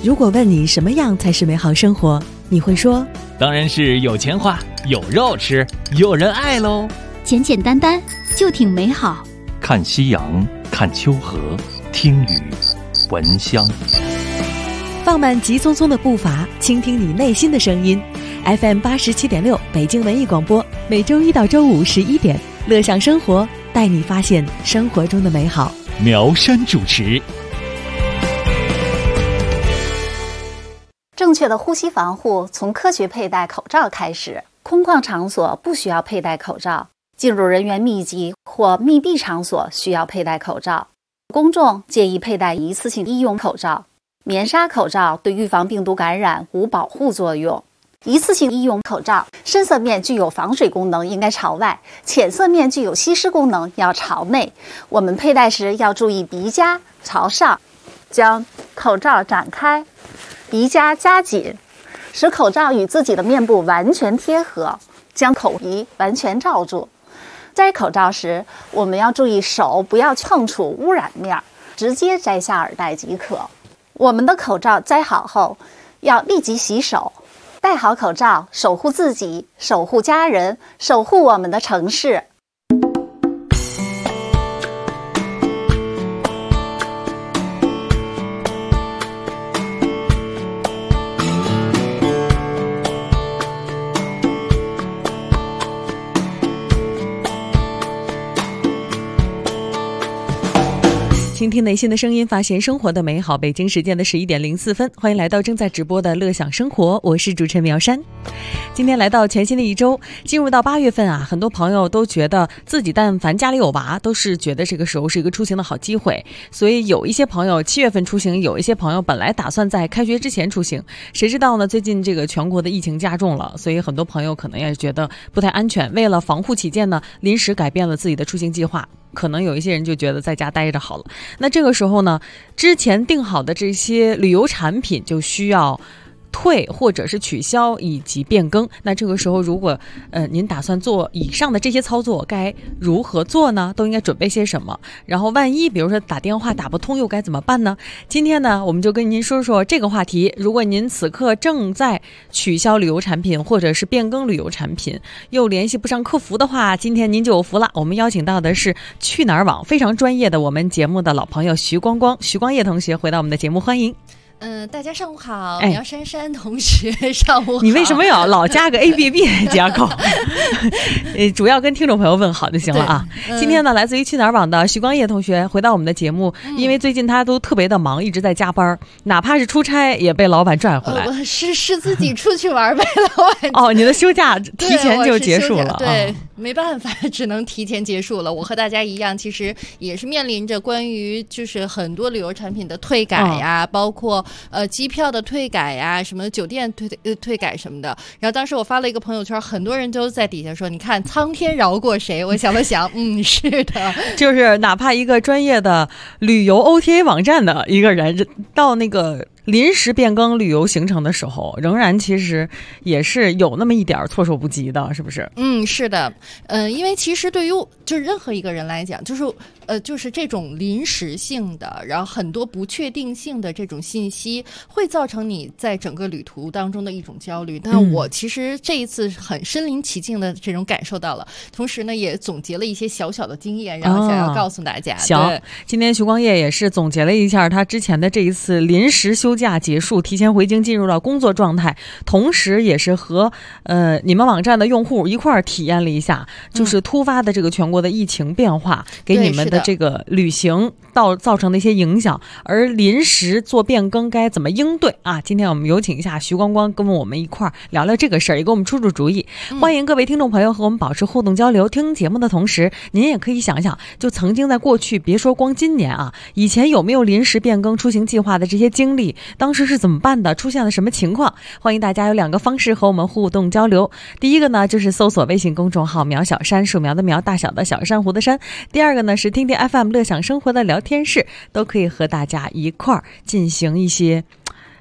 如果问你什么样才是美好生活，你会说当然是有钱花，有肉吃，有人爱喽。 简简单单就挺美好。 看夕阳，看秋河，听雨，闻香。 放慢急匆匆的步伐，倾听你内心的声音。FM 87.6北京文艺广播，每周一到周五11点，乐享生活，带你发现生活中的美好。 苗山主持。 正确的呼吸防护从科学佩戴口罩开始。空旷场所不需要佩戴口罩，进入人员密集或密闭场所需要佩戴口罩。公众建议佩戴一次性医用口罩。棉纱口罩对预防病毒感染无保护作用。一次性医用口罩深色面具有防水功能，应该朝外；浅色面具有吸湿功能，要朝内。我们佩戴时要注意鼻夹朝上，将口罩展开，鼻夹夹紧，使口罩与自己的面部完全贴合，将口鼻完全罩住。摘口罩时，我们要注意手不要碰触污染面，直接摘下耳带即可。我们的口罩摘好后，要立即洗手。戴好口罩，守护自己，守护家人，守护我们的城市。 倾听内心的声音，发现生活的美好。北京时间的11点04分，欢迎来到正在直播的乐享生活，我是主持人苗山。今天来到全新的一周，进入到8月份啊，很多朋友都觉得自己但凡家里有娃，都是觉得这个时候是一个出行的好机会。所以有一些朋友7月份出行，有一些朋友本来打算在开学之前出行，谁知道呢？最近这个全国的疫情加重了，所以很多朋友可能也觉得不太安全，为了防护起见呢，临时改变了自己的出行计划。可能有一些人就觉得在家待着好了，那这个时候呢，之前订好的这些旅游产品就需要退或者是取消以及变更。那这个时候如果您打算做以上的这些操作，该如何做呢？都应该准备些什么？然后万一比如说打电话打不通又该怎么办呢？今天呢，我们就跟您说说这个话题。如果您此刻正在取消旅游产品或者是变更旅游产品，又联系不上客服的话，今天您就有福了。我们邀请到的是去哪儿网非常专业的我们节目的老朋友徐光叶同学回到我们的节目，欢迎。 大家上午好，苗珊珊同学上午好。 你为什么要老加个 ABB 加口？主要跟听众朋友问好就行了啊。今天呢，来自于去哪儿网的徐光叶同学回到我们的节目，因为最近他都特别的忙，一直在加班，哪怕是出差也被老板拽回来。 是自己出去玩被老板哦，你的休假提前就结束了。 对，没办法，只能提前结束了。我和大家一样，其实也是面临着关于就是很多旅游产品的退改呀，包括机票的退改呀，什么酒店退改什么的。然后当时我发了一个朋友圈，很多人都在底下说，你看苍天饶过谁。我想了想，是的， 就是哪怕一个专业的旅游 OTA 网站的一个人到那个临时变更旅游行程的时候，仍然其实也是有那么一点措手不及的，是不是？ 是的，因为其实对于就是任何一个人来讲，就是这种临时性的，然后很多不确定性的这种信息，会造成你在整个旅途当中的一种焦虑。但我其实这一次很身临其境的这种感受到了，同时呢，也总结了一些小小的经验，然后想要告诉大家。 行，今天徐光叶也是总结了一下他之前的这一次临时休假结束，提前回京进入了工作状态，同时也是和你们网站的用户一块儿体验了一下，就是突发的这个全国的疫情变化给你们的这个旅行造成的一些影响，而临时做变更该怎么应对啊？今天我们有请一下徐光跟我们一块儿聊聊这个事儿，也给我们出主意。欢迎各位听众朋友和我们保持互动交流，听节目的同时您也可以想想，就曾经在过去，别说光今年啊，以前有没有临时变更出行计划的这些经历，当时是怎么办的，出现了什么情况？欢迎大家有2个方式和我们互动交流。第一个呢，就是搜索微信公众号苗小山，树苗的苗，大小的小，珊瑚的珊。第二个呢是听听 FM 乐享生活的聊天室，都可以和大家一块儿进行一些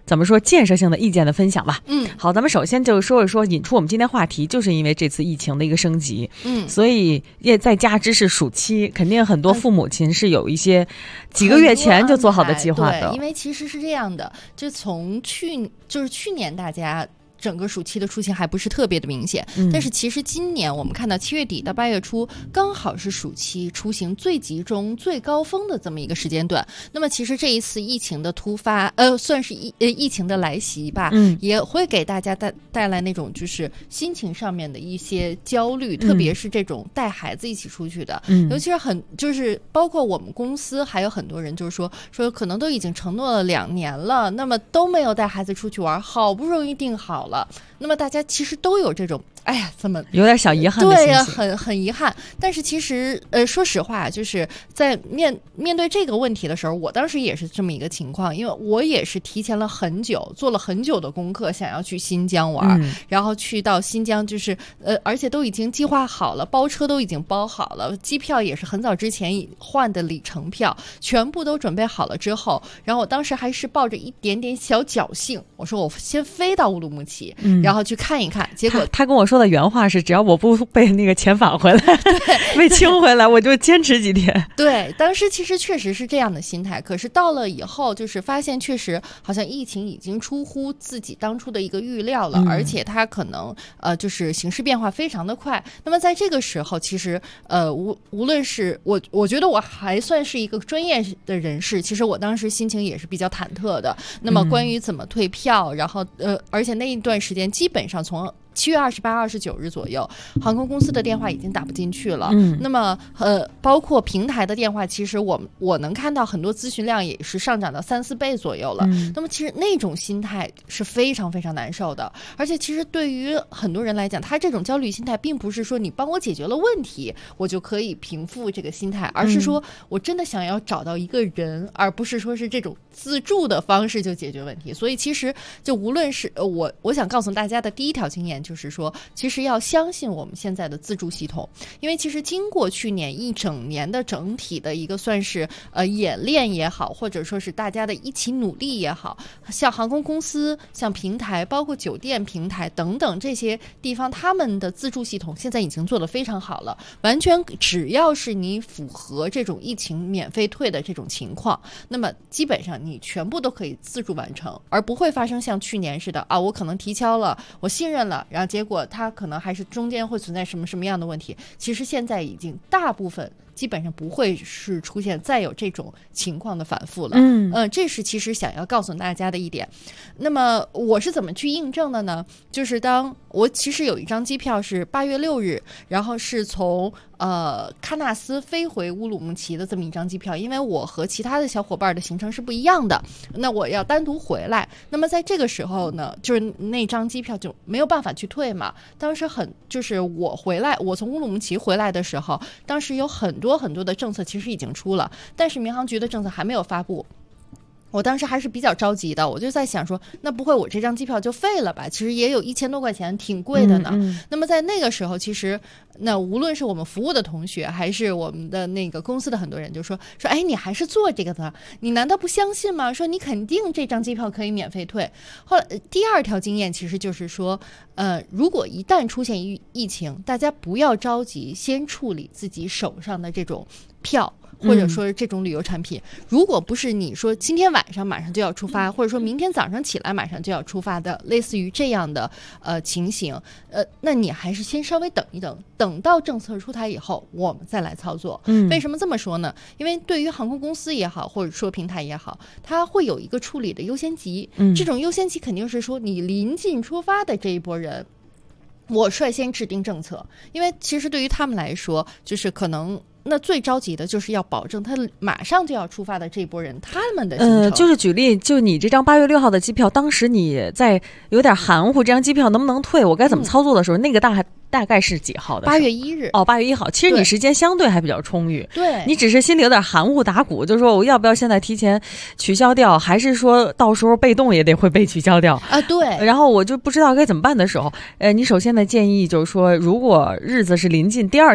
怎么说建设性的意见的分享吧。好，咱们首先就说一说引出我们今天话题，就是因为这次疫情的一个升级，所以也再加之是暑期，肯定很多父母亲是有一些几个月前就做好的计划的。 对，因为其实是这样的，就从去年大家整个暑期的出行还不是特别的明显，但是其实今年我们看到7月底到8月初刚好是暑期出行最集中最高峰的这么一个时间段。那么其实这一次疫情的突发算是疫情的来袭吧，也会给大家带来那种就是心情上面的一些焦虑，特别是这种带孩子一起出去的，尤其是就是包括我们公司还有很多人就是说可能都已经承诺了2年了，那么都没有带孩子出去玩，好不容易定好了，那么大家其实都有这种哎呀怎么有点小遗憾的心情。 对呀，很遗憾。但是其实说实话，就是在面对这个问题的时候，我当时也是这么一个情况，因为我也是提前了很久，做了很久的功课，想要去新疆玩，然后去到新疆就是而且都已经计划好了，包车都已经包好了，机票也是很早之前换的里程票，全部都准备好了之后，然后我当时还是抱着一点点小侥幸，我说我先飞到乌鲁木齐，然后去看一看。结果他跟我说的原话是，只要我不被那个遣返回来被清回来，我就坚持几天。 对，当时其实确实是这样的心态，可是到了以后就是发现确实好像疫情已经出乎自己当初的一个预料了，而且它可能就是形势变化非常的快。那么在这个时候其实无论是我觉得我还算是一个专业的人士，其实我当时心情也是比较忐忑的。那么关于怎么退票，然后而且那一段时间基本上从7月28、29日左右，航空公司的电话已经打不进去了。那么包括平台的电话，其实我能看到很多咨询量也是上涨到3、4倍左右了。那么其实那种心态是非常非常难受的，而且其实对于很多人来讲，他这种焦虑心态并不是说你帮我解决了问题，我就可以平复这个心态，而是说我真的想要找到一个人，而不是说是这种自助的方式就解决问题。所以其实就无论是我想告诉大家的第一条经验就是说，其实要相信我们现在的自助系统，因为其实经过去年一整年的整体的一个算是演练也好，或者说是大家的一起努力也好，像航空公司、像平台，包括酒店平台等等这些地方，他们的自助系统现在已经做得非常好了，完全只要是你符合这种疫情免费退的这种情况，那么基本上你全部都可以自助完成，而不会发生像去年似的我可能提交了，我信任了，然后结果它可能还是中间会存在什么样的问题。其实现在已经大部分基本上不会是出现再有这种情况的反复了。这是其实想要告诉大家的一点。那么我是怎么去印证的呢？就是当我其实有一张机票是8月6日，然后是从喀纳斯飞回乌鲁木齐的这么一张机票，因为我和其他的小伙伴的行程是不一样的，那我要单独回来。那么在这个时候呢，就是那张机票就没有办法去退嘛。当时就是我从乌鲁木齐回来的时候，当时有很多的政策其实已经出了，但是民航局的政策还没有发布。我当时还是比较着急的，我就在想说，那不会我这张机票就废了吧？其实也有1000多块钱，挺贵的呢。那么在那个时候，其实那无论是我们服务的同学，还是我们的那个公司的很多人就说，哎，你还是做这个的，你难道不相信吗？说你肯定这张机票可以免费退。后来第二条经验其实就是说，如果一旦出现疫情，大家不要着急，先处理自己手上的这种票。或者说这种旅游产品，如果不是你说今天晚上马上就要出发，或者说明天早上起来马上就要出发的，类似于这样的情形，那你还是先稍微等一等，等到政策出台以后，我们再来操作。为什么这么说呢？因为对于航空公司也好，或者说平台也好，它会有一个处理的优先级。这种优先级肯定是说你临近出发的这一波人，我率先制定政策，因为其实对于他们来说，就是可能。那最着急的就是要保证他马上就要出发的这波人他们的行程。 就是举例，就你这张8月6号的机票，当时你在有点含糊，这张机票能不能退，我该怎么操作的时候，那个大概是几号的 ？8月1日。 8月1号。其实你时间相对还比较充裕。 对。 你只是心里有点含糊打鼓，就是说我要不要现在提前取消掉，还是说到时候被动也得会被取消掉啊？对。 然后我就不知道该怎么办的时候，你首先的建议就是说，如果日子是临近第二天。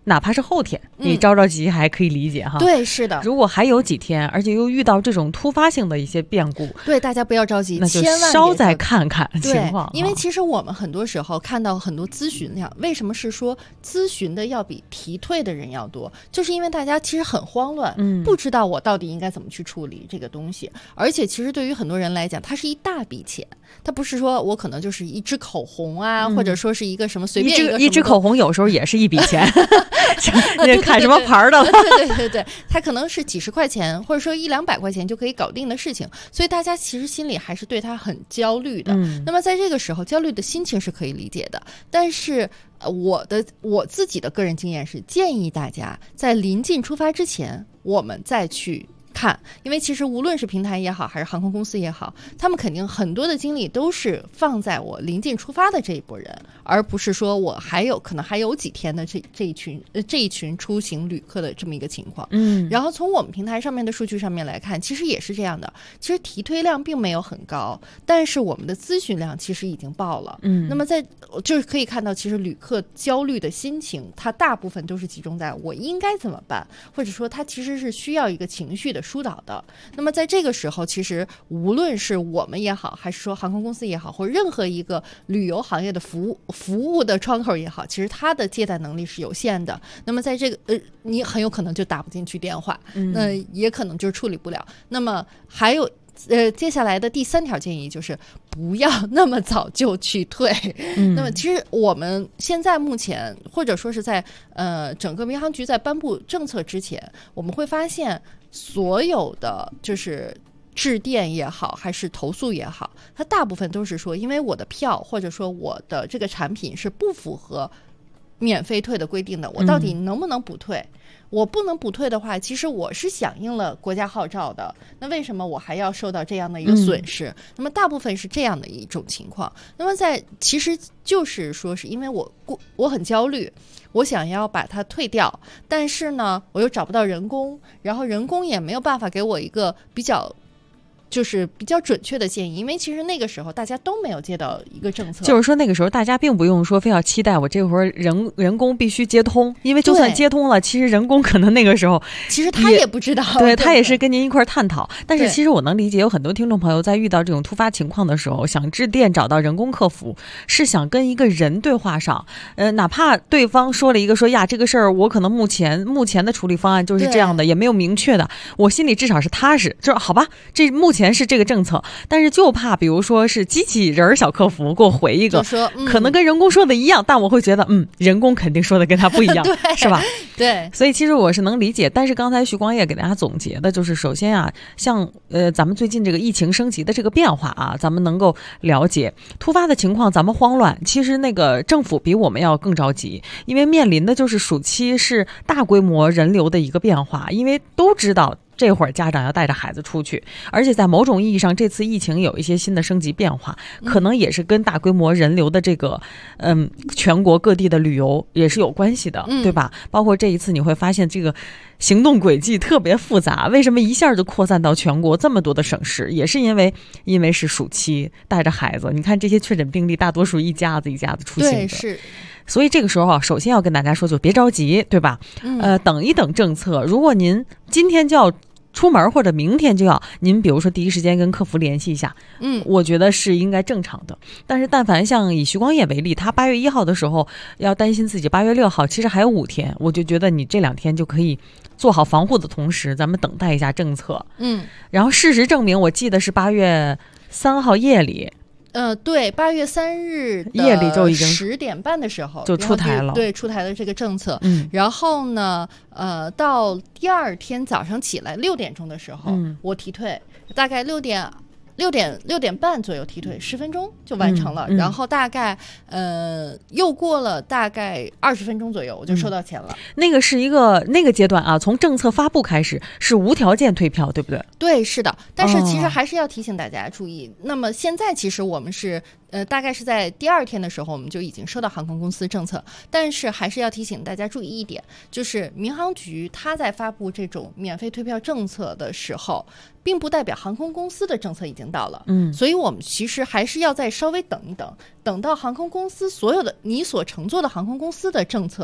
哪怕是后天，你着急还可以理解哈。 对，是的。 如果还有几天，而且又遇到这种突发性的一些变故， 对，大家不要着急， 那就千万稍再看看情况。 因为其实我们很多时候看到很多咨询量，为什么是说咨询的要比提退的人要多？就是因为大家其实很慌乱，不知道我到底应该怎么去处理这个东西。而且其实对于很多人来讲，它是一大笔钱，它不是说我可能就是一支口红啊，或者说是一个什么随便一支口红，有时候也是一笔钱。你看什么牌的了？ 对，它可能是几十块钱，或者说100-200块钱就可以搞定的事情，所以大家其实心里还是对它很焦虑的。那么在这个时候，焦虑的心情是可以理解的，但是我自己的个人经验是建议大家在临近出发之前，我们再去看，因为其实无论是平台也好，还是航空公司也好，他们肯定很多的精力都是放在我临近出发的这一波人，而不是说我可能还有几天的这一群出行旅客的这么一个情况。然后从我们平台上面的数据上面来看，其实也是这样的，其实提退量并没有很高，但是我们的咨询量其实已经爆了。那么就是可以看到，其实旅客焦虑的心情，它大部分都是集中在我应该怎么办，或者说它其实是需要一个情绪的疏导的。那么在这个时候，其实无论是我们也好，还是说航空公司也好，或任何一个旅游行业的服务的窗口也好，其实它的接待能力是有限的。那么在这个你很有可能就打不进去电话，那也可能就是处理不了。那么还有接下来的第3条建议就是不要那么早就去退。那么其实我们现在目前或者说是在整个民航局在颁布政策之前，我们会发现所有的就是致电也好，还是投诉也好，它大部分都是说因为我的票或者说我的这个产品是不符合免费退的规定的，我到底能不能补退？我不能补退的话，其实我是响应了国家号召的，那为什么我还要受到这样的一个损失？那么大部分是这样的一种情况。那么其实就是说是因为我很焦虑，我想要把它退掉，但是呢我又找不到人工，然后人工也没有办法给我一个比较准确的建议，因为其实那个时候大家都没有接到一个政策， 就是说那个时候大家并不用说非要期待我这会儿人工必须接通，因为就算接通了，其实人工可能那个时候其实他也不知道， 对，他也是跟您一块探讨。但是其实我能理解，有很多听众朋友在遇到这种突发情况的时候，想致电找到人工客服，是想跟一个人对话上，哪怕对方说了一个说呀这个事儿我可能目前的处理方案就是这样的，也没有明确的，我心里至少是踏实，就是好吧，这目前是这个政策，但是就怕比如说是机器人小客服给我回一个说可能跟人工说的一样，但我会觉得人工肯定说的跟他不一样是吧？ 对， 所以其实我是能理解。但是刚才徐光业给大家总结的就是首先啊，像咱们最近这个疫情升级的这个变化啊，咱们能够了解突发的情况咱们慌乱，其实那个政府比我们要更着急，因为面临的就是暑期是大规模人流的一个变化，因为都知道这会儿家长要带着孩子出去，而且在某种意义上这次疫情有一些新的升级变化，可能也是跟大规模人流的这个全国各地的旅游也是有关系的，对吧？包括这一次你会发现这个行动轨迹特别复杂，为什么一下就扩散到全国这么多的省市，也是因为是暑期带着孩子，你看这些确诊病例大多数一家子出现的， 对，是。 所以这个时候啊，首先要跟大家说就别着急，对吧？等一等政策，如果您今天就要出门或者明天就要，您比如说第一时间跟客服联系一下，我觉得是应该正常的。但是但凡像以徐光业为例，他8月1号的时候要担心自己8月6号其实还有5天，我就觉得你这2天就可以做好防护的同时，咱们等待一下政策。然后事实证明，我记得是8月3号夜里。 对，8月3日夜里就已经 10点半的时候就出台了， 对，出台了这个政策。然后呢，到第2天早上起来6点钟的时候，我提退，大概6点半左右提退，10分钟就完成了。然后大概又过了大概20分钟左右，我就收到钱了。 那个是一个那个阶段啊，从政策发布开始是无条件退票，对不对？ 对，是的。但是其实还是要提醒大家注意。那么现在其实我们是大概是在第2天的时候，我们就已经收到航空公司政策，但是还是要提醒大家注意一点，就是民航局它在发布这种免费退票政策的时候，并不代表航空公司的政策已经到了，所以我们其实还是要再稍微等一等，等到航空公司所有的你所乘坐的航空公司的政策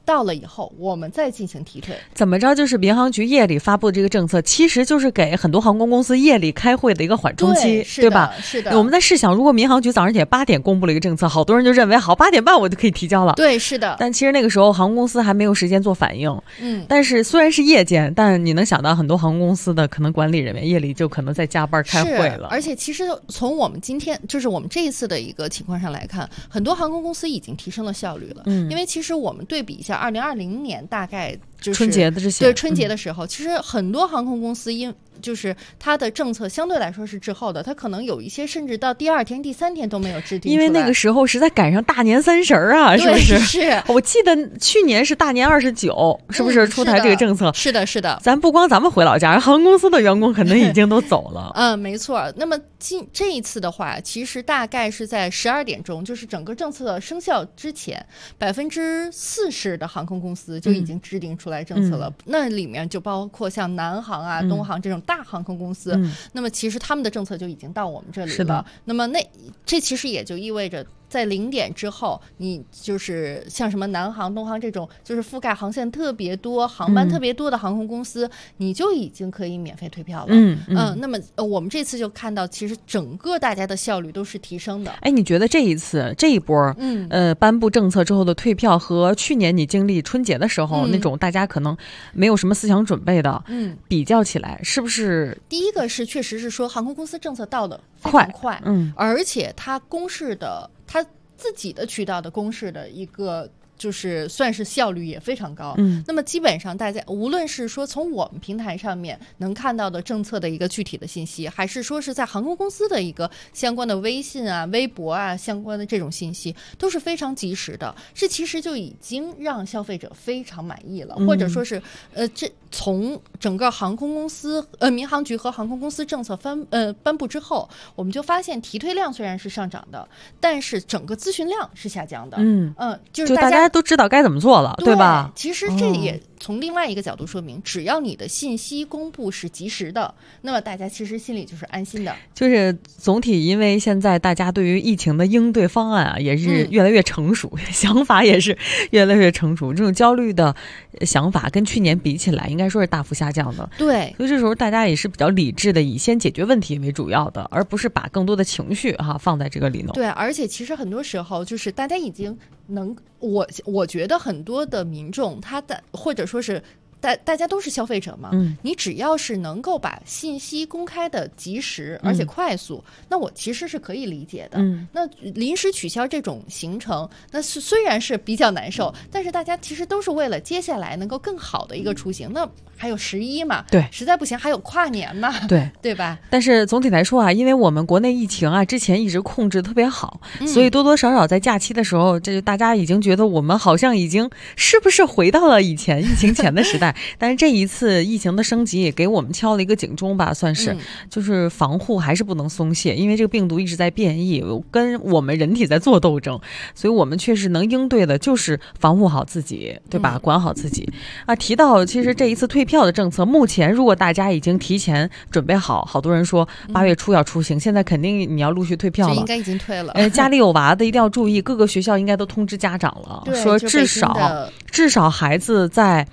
到了以后，我们再进行提退。 怎么着？就是民航局夜里发布这个政策，其实就是给很多航空公司夜里开会的一个缓冲期，对吧？ 是的。 我们在试想，如果民航局早上起来8点公布了一个政策，好多人就认为好8点半我就可以提交了。 对，是的。 但其实那个时候航空公司还没有时间做反应。但是虽然是夜间，但你能想到很多航空公司的可能管理人员夜里就可能在加班开会了。 而且其实从我们今天就是我们这一次的一个情况上来看，很多航空公司已经提升了效率了。因为其实我们对比一下2020年大概就是春节的这些， 对春节的时候，其实很多航空公司就是它的政策相对来说是滞后的，它可能有一些甚至到第2天、第3天都没有制定出来， 因为那个时候实在赶上大年30啊，是不是？ 是。 我记得去年是大年29，是不是出台这个政策？ 是的，是的。 咱不光咱们回老家，航空公司的员工可能已经都走了。 没错。那么这一次的话，其实大概是在12点钟，就是整个政策生效之前，40%的航空公司就已经制定出来政策了。那里面就包括像南航啊、东航这种大航空公司。那么其实他们的政策就已经到我们这里了。 是的。 那么这其实也就意味着，在0点之后，你就是像什么南航、东航这种，就是覆盖航线特别多、航班特别多的航空公司，你就已经可以免费退票了。那么我们这次就看到，其实整个大家的效率都是提升的。 哎，你觉得这一波，颁布政策之后的退票和去年你经历春节的时候那种大家可能没有什么思想准备的，比较起来，是不是？ 第一个是确实是说航空公司政策到的非常快，而且它公示的它自己的渠道的公示的一个就是算是效率也非常高。那么基本上大家无论是说从我们平台上面能看到的政策的一个具体的信息，还是说是在航空公司的一个相关的微信啊、微博啊相关的这种信息，都是非常及时的。这其实就已经让消费者非常满意了，或者说是这从整个航空公司民航局和航空公司政策颁布之后，我们就发现提退量虽然是上涨的，但是整个咨询量是下降的。就是大家都知道该怎么做了，对吧？ 其实这也从另外一个角度说明，只要你的信息公布是及时的，那么大家其实心里就是安心的。 就是总体，因为现在大家对于疫情的应对方案啊，也是越来越成熟，想法也是越来越成熟。这种焦虑的想法跟去年比起来，应该说是大幅下降的。 对， 所以这时候大家也是比较理智的，以先解决问题为主要的，而不是把更多的情绪放在这个里头。 对，而且其实很多时候就是大家已经我觉得很多的民众或者说是大家都是消费者嘛，你只要是能够把信息公开的及时而且快速，那我其实是可以理解的。那临时取消这种行程，那虽然是比较难受，但是大家其实都是为了接下来能够更好的一个出行。那还有11嘛， 对， 实在不行还有跨年嘛，对吧？ 但是总体来说因为我们国内疫情之前一直控制特别好，所以多多少少在假期的时候，这就大家已经觉得我们好像已经是不是回到了以前疫情前的时代。但是这一次疫情的升级也给我们敲了一个警钟吧，算是，就是防护还是不能松懈，因为这个病毒一直在变异，跟我们人体在做斗争，所以我们确实能应对的就是防护好自己，对吧？管好自己提到其实这一次退票的政策，目前如果大家已经提前准备好，好多人说8月初要出行，现在肯定你要陆续退票了， 应该已经退了。 家里有娃的一定要注意，各个学校应该都通知家长了，说至少孩子在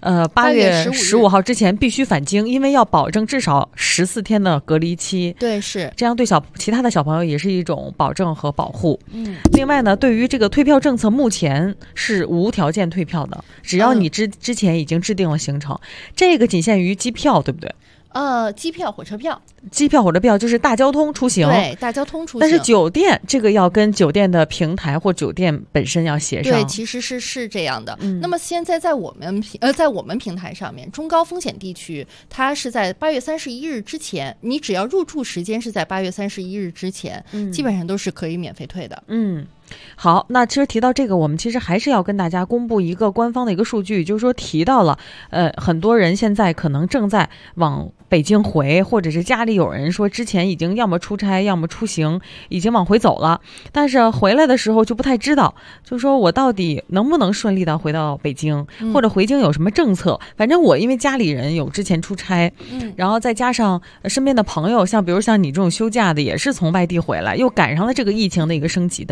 8月15号之前必须返京，因为要保证至少14天的隔离期。 对，是这样，对其他的小朋友也是一种保证和保护。另外呢，对于这个退票政策，目前是无条件退票的，只要你之前已经制定了行程，这个仅限于机票，对不对？ 机票、火车票。 机票、火车票就是大交通出行， 对，大交通出行。 但是酒店这个要跟酒店的平台或酒店本身要协商。 对，其实是这样的。那么现在在我们平台上面，中高风险地区，它是在8月31日之前，你只要入住时间是在8月31日之前，基本上都是可以免费退的。 好，那其实提到这个，我们其实还是要跟大家公布一个官方的一个数据，就是说提到了很多人现在可能正在往北京回，或者是家里有人说之前已经要么出差要么出行已经往回走了，但是回来的时候就不太知道，就说我到底能不能顺利的回到北京，或者回京有什么政策。反正我因为家里人有之前出差，然后再加上身边的朋友，比如像你这种休假的也是从外地回来，又赶上了这个疫情的一个升级的情况，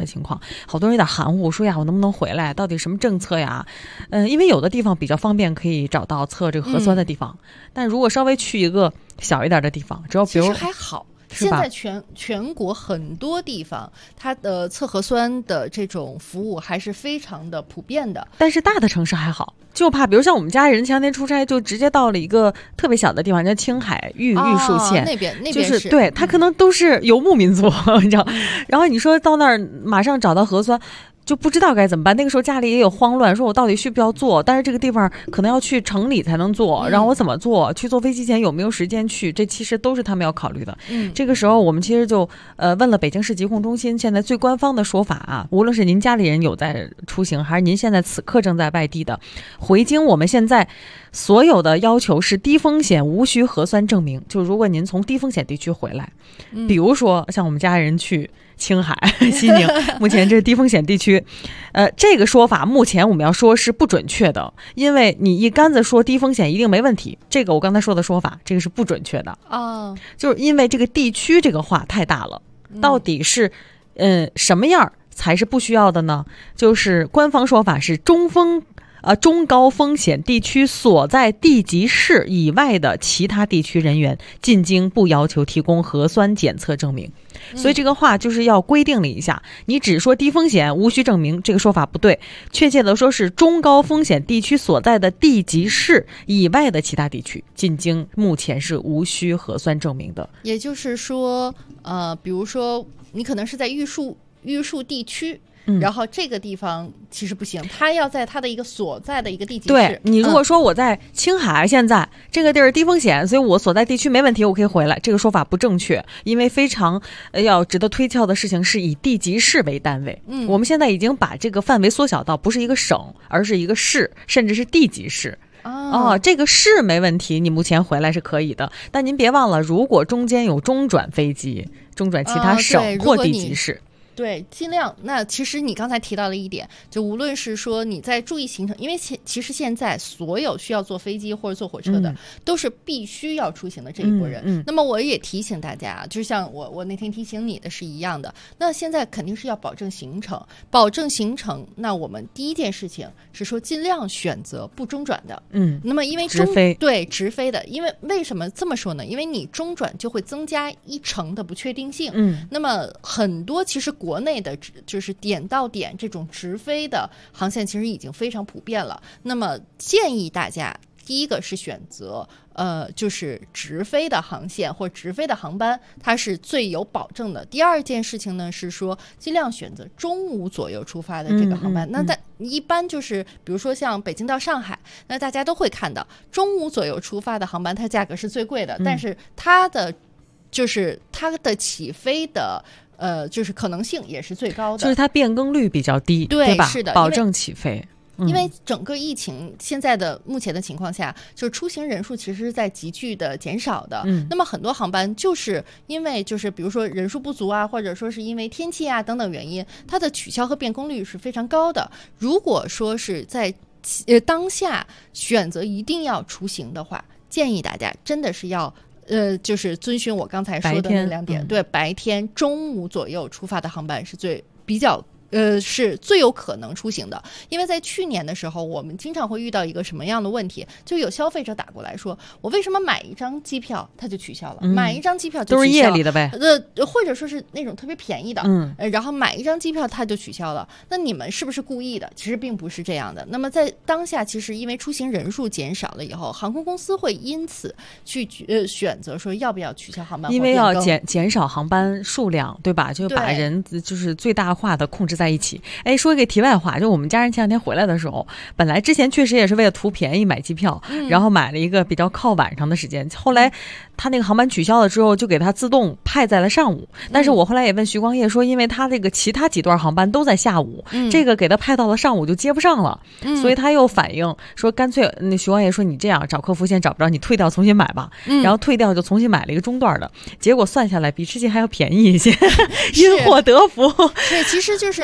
好多人有点含糊，说呀我能不能回来，到底什么政策呀？因为有的地方比较方便可以找到测这个核酸的地方，但如果稍微去一个小一点的地方，只要比如其实还好。现在全国很多地方，它的测核酸的这种服务还是非常的普遍的。 但是大的城市还好，就怕比如像我们家人前两天出差，就直接到了一个特别小的地方，叫青海玉树县， 那边就是对，他可能都是游牧民族，你知道。然后你说到那儿马上找到核酸，就不知道该怎么办。那个时候家里也有慌乱，说我到底需不需要做？但是这个地方可能要去城里才能做，然后我怎么做？去坐飞机前有没有时间去？这其实都是他们要考虑的。这个时候我们其实就问了北京市疾控中心现在最官方的说法啊，无论是您家里人有在出行，还是您现在此刻正在外地的回京，我们现在所有的要求是低风险无需核酸证明。就如果您从低风险地区回来，比如说像我们家人去青海、西宁，目前这是低风险地区，这个说法目前我们要说是不准确的，因为你一竿子说低风险一定没问题，这个我刚才说的说法，这个是不准确的就是因为这个地区这个话太大了，到底是什么样才是不需要的呢？就是官方说法是中高风险地区所在地级市以外的其他地区人员进京不要求提供核酸检测证明。所以这个话就是要规定了一下，你只说低风险无需证明，这个说法不对，确切的说是中高风险地区所在的地级市以外的其他地区进京目前是无需核酸证明的。 也就是说比如说你可能是在玉树地区，然后这个地方其实不行，他要在他的一个所在的一个地级市。 对，你如果说我在青海，现在这个地儿低风险，所以我所在地区没问题，我可以回来，这个说法不正确，因为非常要值得推敲的事情是以地级市为单位。我们现在已经把这个范围缩小到不是一个省，而是一个市，甚至是地级市。这个市没问题，你目前回来是可以的，但您别忘了，如果中间有中转飞机，中转其他省或地级市。 对，尽量。那其实你刚才提到了一点，就无论是说你在注意行程，因为其实现在所有需要坐飞机或者坐火车的，都是必须要出行的这一波人。那么我也提醒大家，就像我那天提醒你的是一样的。那现在肯定是要保证行程，那我们第一件事情是说尽量选择不中转的。那么因为直飞的，因为为什么这么说呢？因为你中转就会增加1成的不确定性。那么很多其实国内的就是点到点这种直飞的航线其实已经非常普遍了。那么建议大家第一个是选择就是直飞的航线或直飞的航班，它是最有保证的。第二件事情呢是说尽量选择中午左右出发的这个航班。那一般就是比如说像北京到上海，那大家都会看到中午左右出发的航班它价格是最贵的，但是它的起飞的就是可能性也是最高的， 就是它变更率比较低，对吧？ 是的， 保证起飞。 因为整个疫情现在的目前的情况下，就是出行人数其实是在急剧的减少的。那么很多航班就是因为就是比如说人数不足啊，或者说是因为天气啊等等原因，它的取消和变更率是非常高的。如果说是在当下选择一定要出行的话，建议大家真的是要就是遵循我刚才说的那2点。对，白天中午左右出发的航班是是最有可能出行的。因为在去年的时候，我们经常会遇到一个什么样的问题，就有消费者打过来说，我为什么买一张机票它就取消了，买一张机票就取消了， 都是夜里的呗， 或者说是那种特别便宜的，然后买一张机票它就取消了，那你们是不是故意的？其实并不是这样的。那么在当下，其实因为出行人数减少了以后，航空公司会因此去选择说要不要取消航班， 因为要减少航班数量，对吧？就把人就是最大化的控制在一起。说一个题外话，就我们家人前两天回来的时候，本来之前确实也是为了图便宜买机票，然后买了一个比较靠晚上的时间，后来他那个航班取消了之后，就给他自动派在了上午。但是我后来也问徐光业说，因为他这个其他几段航班都在下午，这个给他派到了上午就接不上了，所以他又反映说，干脆那徐光业说，你这样找客服现在找不着，你退掉重新买吧。然后退掉就重新买了一个中段的，结果算下来比之前还要便宜一些，因祸得福。 对，其实就是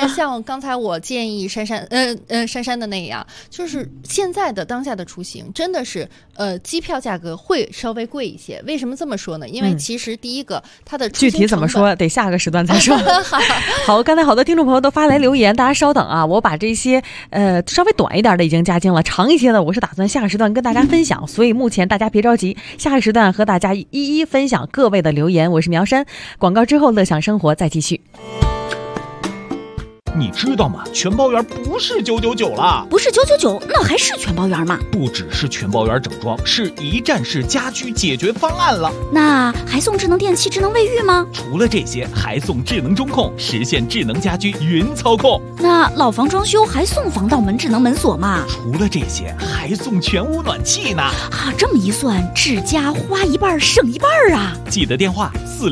像刚才我建议珊珊的那样，就是现在的当下的出行真的是机票价格会稍微贵一些。为什么这么说呢？因为其实第一个它的出行具体怎么说得下个时段再说。好，刚才好多听众朋友都发来留言，大家稍等啊，我把这些稍微短一点的已经加进了，长一些的我是打算下个时段跟大家分享，所以目前大家别着急，下个时段和大家一一分享各位的留言。我是苗山，广告之后乐享生活再继续。 你知道吗？全包圆不是999了， 不是999，那还是全包圆吗？ 不只是全包圆整装，是一站式家居解决方案了。 那还送智能电器、智能卫浴吗？ 除了这些，还送智能中控，实现智能家居云操控。 那老房装修还送防盗门、智能门锁吗？ 除了这些，还送全屋暖气呢。 啊，这么一算，智家花一半省一半啊！ 记得电话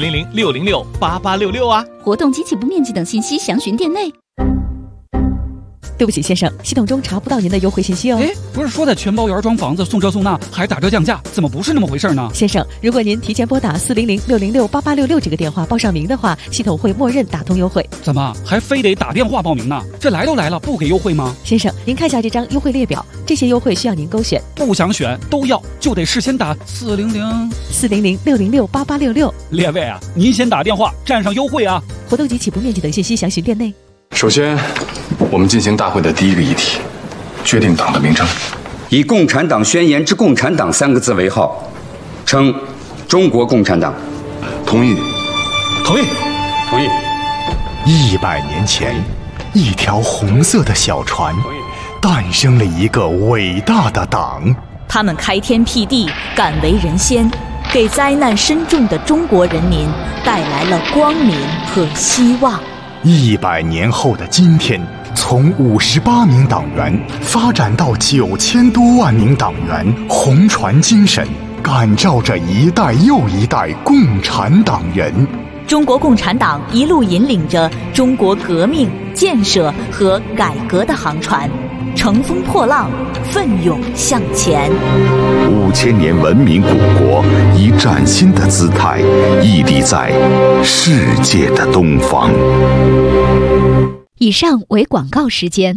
400-606-8866啊。 活动及起步面积等信息详询店内。 对不起先生，系统中查不到您的优惠信息哦。 不是说的全包圆装房子送这送那还打折降价，怎么不是那么回事呢？ 先生，如果您提前拨打400-606-8866这个电话报上名的话，系统会默认打通优惠。 怎么还非得打电话报名呢？这来都来了，不给优惠吗？ 先生，您看下这张优惠列表，这些优惠需要您勾选， 不想选都要，就得事先打 400-606-8866。 列位啊，您先打电话占上优惠啊。 活动及起步面积等信息详询店内。 首先，我们进行大会的第一个议题，决定党的名称。 以《共产党宣言》之“共产党”3个字为号，称中国共产党。 同意。 同意。同意。 100年前，一条红色的小船，诞生了一个伟大的党。 他们开天辟地，敢为人先，给灾难深重的中国人民带来了光明和希望。 100年后的今天，从58名党员发展到9000多万名党员，红船精神感召着一代又一代共产党人。 中国共产党一路引领着中国革命、建设和改革的航船，乘风破浪，奋勇向前。 5000年文明古国以崭新的姿态屹立在世界的东方。 以上为广告时间。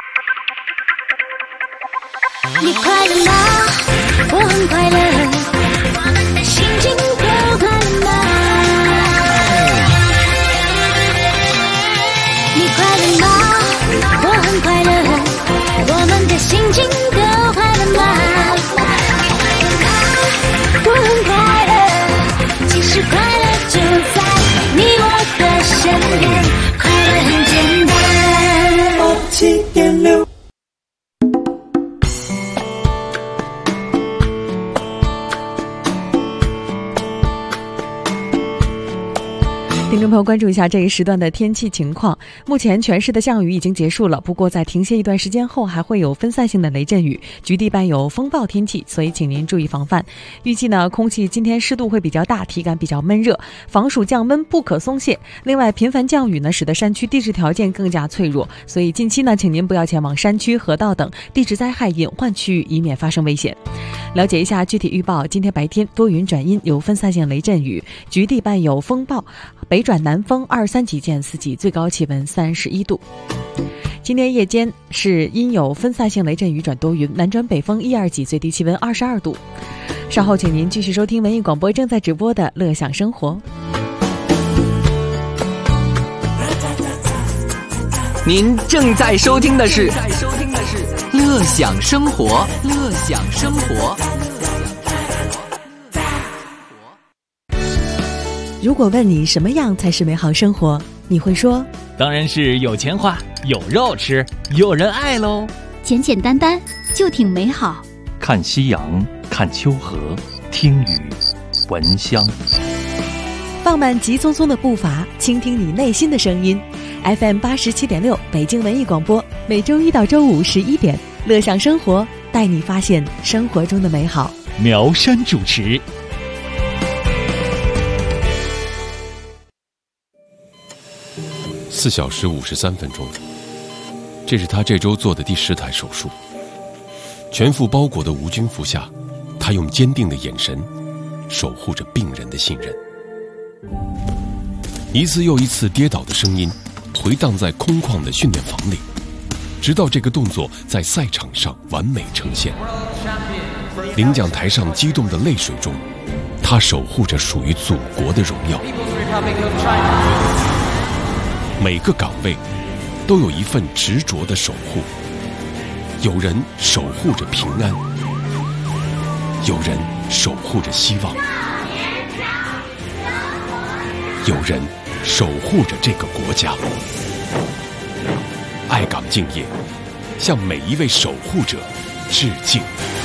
你快乐吗？我很快乐，我们的心情都快乐吗？你快乐吗？我很快乐，我们的心情都快乐吗？我很快乐，其实快乐就在你我的身边，快乐很简单。7.6。 听众朋友，关注一下这一时段的天气情况。目前全市的降雨已经结束了，不过在停歇一段时间后，还会有分散性的雷阵雨，局地伴有风暴天气，所以请您注意防范。预计呢，空气今天湿度会比较大，体感比较闷热，防暑降温不可松懈。另外，频繁降雨呢，使得山区地质条件更加脆弱，所以近期呢，请您不要前往山区、河道等地质灾害隐患区域，以免发生危险。了解一下具体预报：今天白天多云转阴，有分散性雷阵雨，局地伴有风暴，北转南风2、3级见4级，最高气温31度。今天夜间是阴有分散性雷阵雨转多云，南转北风1、2级，最低气温22度。稍后请您继续收听文艺广播正在直播的《乐享生活》。 您正在收听的是《乐享生活》，乐享生活。 如果问你什么样才是美好生活，你会说当然是有钱花，有肉吃，有人爱喽。 简简单单就挺美好。 看夕阳，看秋荷，听雨，闻香。 放慢急匆匆的步伐，倾听你内心的声音。FM 87.6北京文艺广播，每周一到周五11点，乐享生活，带你发现生活中的美好。 苗山主持。 4小时53分钟，这是他这周做的第10台手术。全副包裹的无菌服下，他用坚定的眼神守护着病人的信任。一次又一次跌倒的声音，回回荡在空旷的训练房里，直到这个动作在赛场上完美呈现。领奖台上激动的泪水中，他守护着属于祖国的荣耀。每个岗位都有一份执着的守护，有人守护着平安，有人守护着希望，有人守护着这个国家。爱岗敬业，向每一位守护者致敬。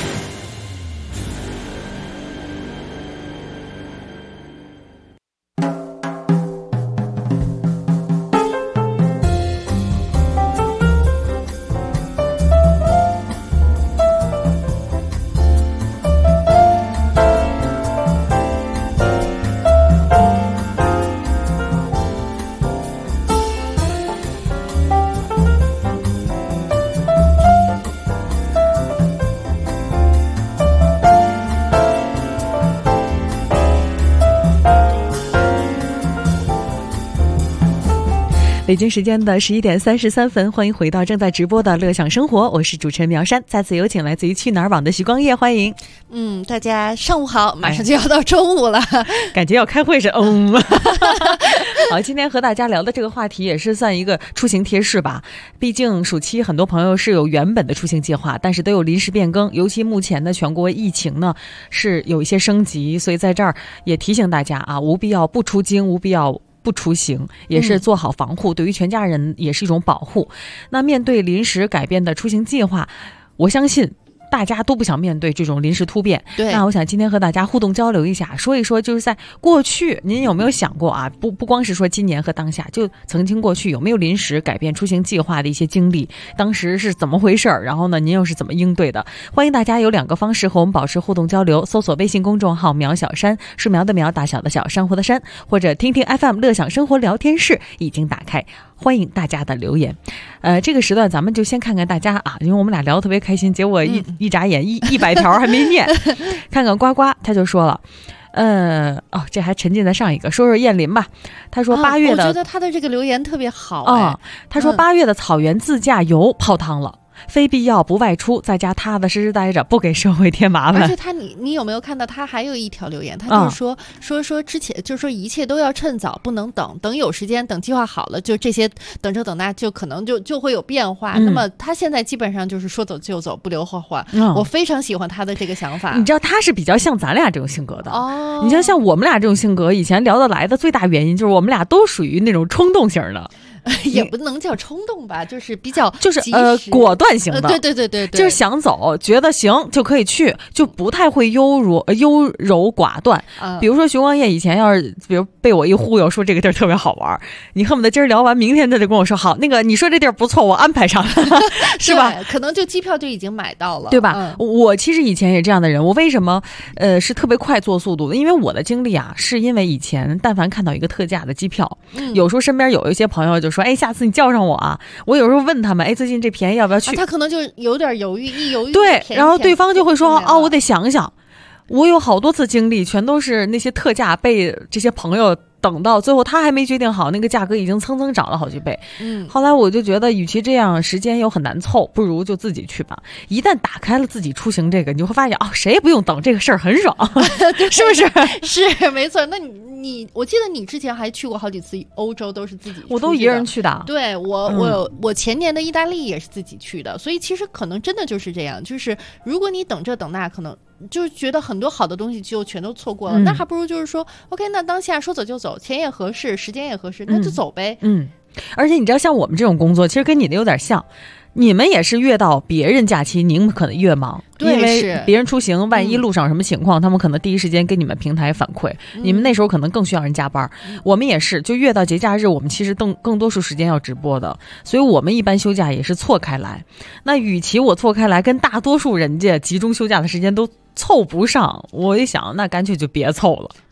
北京时间的11点33分，欢迎回到正在直播的乐享生活，我是主持人苗珊。再次有请来自于去哪儿网的徐光叶，欢迎。 大家上午好，马上就要到中午了， 感觉要开会是好，今天和大家聊的这个话题也是算一个出行贴士吧。毕竟暑期很多朋友是有原本的出行计划，但是都有临时变更，尤其目前的全国疫情呢是有一些升级，所以在这儿也提醒大家啊，无必要不出京，无必要不出行，也是做好防护，对于全家人也是一种保护。那面对临时改变的出行计划，我相信大家都不想面对这种临时突变。 对， 那我想今天和大家互动交流一下，说一说就是在过去您有没有想过啊，不光是说今年和当下，就曾经过去有没有临时改变出行计划的一些经历，当时是怎么回事，然后呢您又是怎么应对的。欢迎大家有2个方式和我们保持互动交流，搜索微信公众号苗小山，树苗的苗，大小的小，珊瑚的珊，或者听听 FM 乐享生活聊天室已经打开，欢迎大家的留言。这个时段咱们就先看看大家啊，因为我们俩聊得特别开心，结果一眨眼100条还没念。看看呱呱，他就说了，这还沉浸在上一个，说说燕林吧。他说8月的， 我觉得他的这个留言特别好他说8月的草原自驾游泡汤了。非必要不外出，在家踏踏实实待着，不给社会添麻烦。 而且你有没有看到他还有一条留言？他就是说之前就是说一切都要趁早，不能等有时间，等计划好了，就这些等这等那就可能就会有变化。那么他现在基本上就是说走就走，不留后患。我非常喜欢他的这个想法。 你知道他是比较像咱俩这种性格的你知道像我们俩这种性格，以前聊得来的最大原因就是我们俩都属于那种冲动型的。 也不能叫冲动吧，就是比较就是果断型的， 对， 就是想走，觉得行就可以去，就不太会优柔寡断。比如说徐光叶以前要是比如被我一忽悠说这个地儿特别好玩，你恨不得今儿聊完，明天就得跟我说好，那个你说这地儿不错，我安排上，是吧？ 可能就机票就已经买到了， 对吧？我其实以前也这样的人，我为什么是特别快做速度的？因为我的经历啊，是因为以前但凡看到一个特价的机票，有时候身边有一些朋友就说下次你叫上我啊。我有时候问他们最近这便宜要不要去， 他可能就有点犹豫， 对，然后对方就会说我得想想。我有好多次经历全都是那些特价被这些朋友等到最后他还没决定好，那个价格已经蹭蹭涨了好几倍。后来我就觉得与其这样时间又很难凑，不如就自己去吧。一旦打开了自己出行这个，你就会发现谁也不用等，这个事儿很爽是不是？ 是没错。那我记得你之前还去过好几次欧洲，都是自己去的。 我都一个人去的。 对，我前年的意大利也是自己去的，所以其实可能真的就是这样，就是如果你等这等那，可能就是觉得很多好的东西就全都错过了，那还不如就是说 OK， 那当下说走就走，钱也合适，时间也合适，那就走呗。 而且你知道像我们这种工作其实跟你的有点像，你们也是越到别人假期您可能越忙，因为别人出行万一路上什么情况，他们可能第一时间跟你们平台反馈，你们那时候可能更需要人加班。我们也是就越到节假日，我们其实更多数时间要直播的，所以我们一般休假也是错开来。那与其我错开来跟大多数人家集中休假的时间都凑不上，我一想那干脆就别凑了。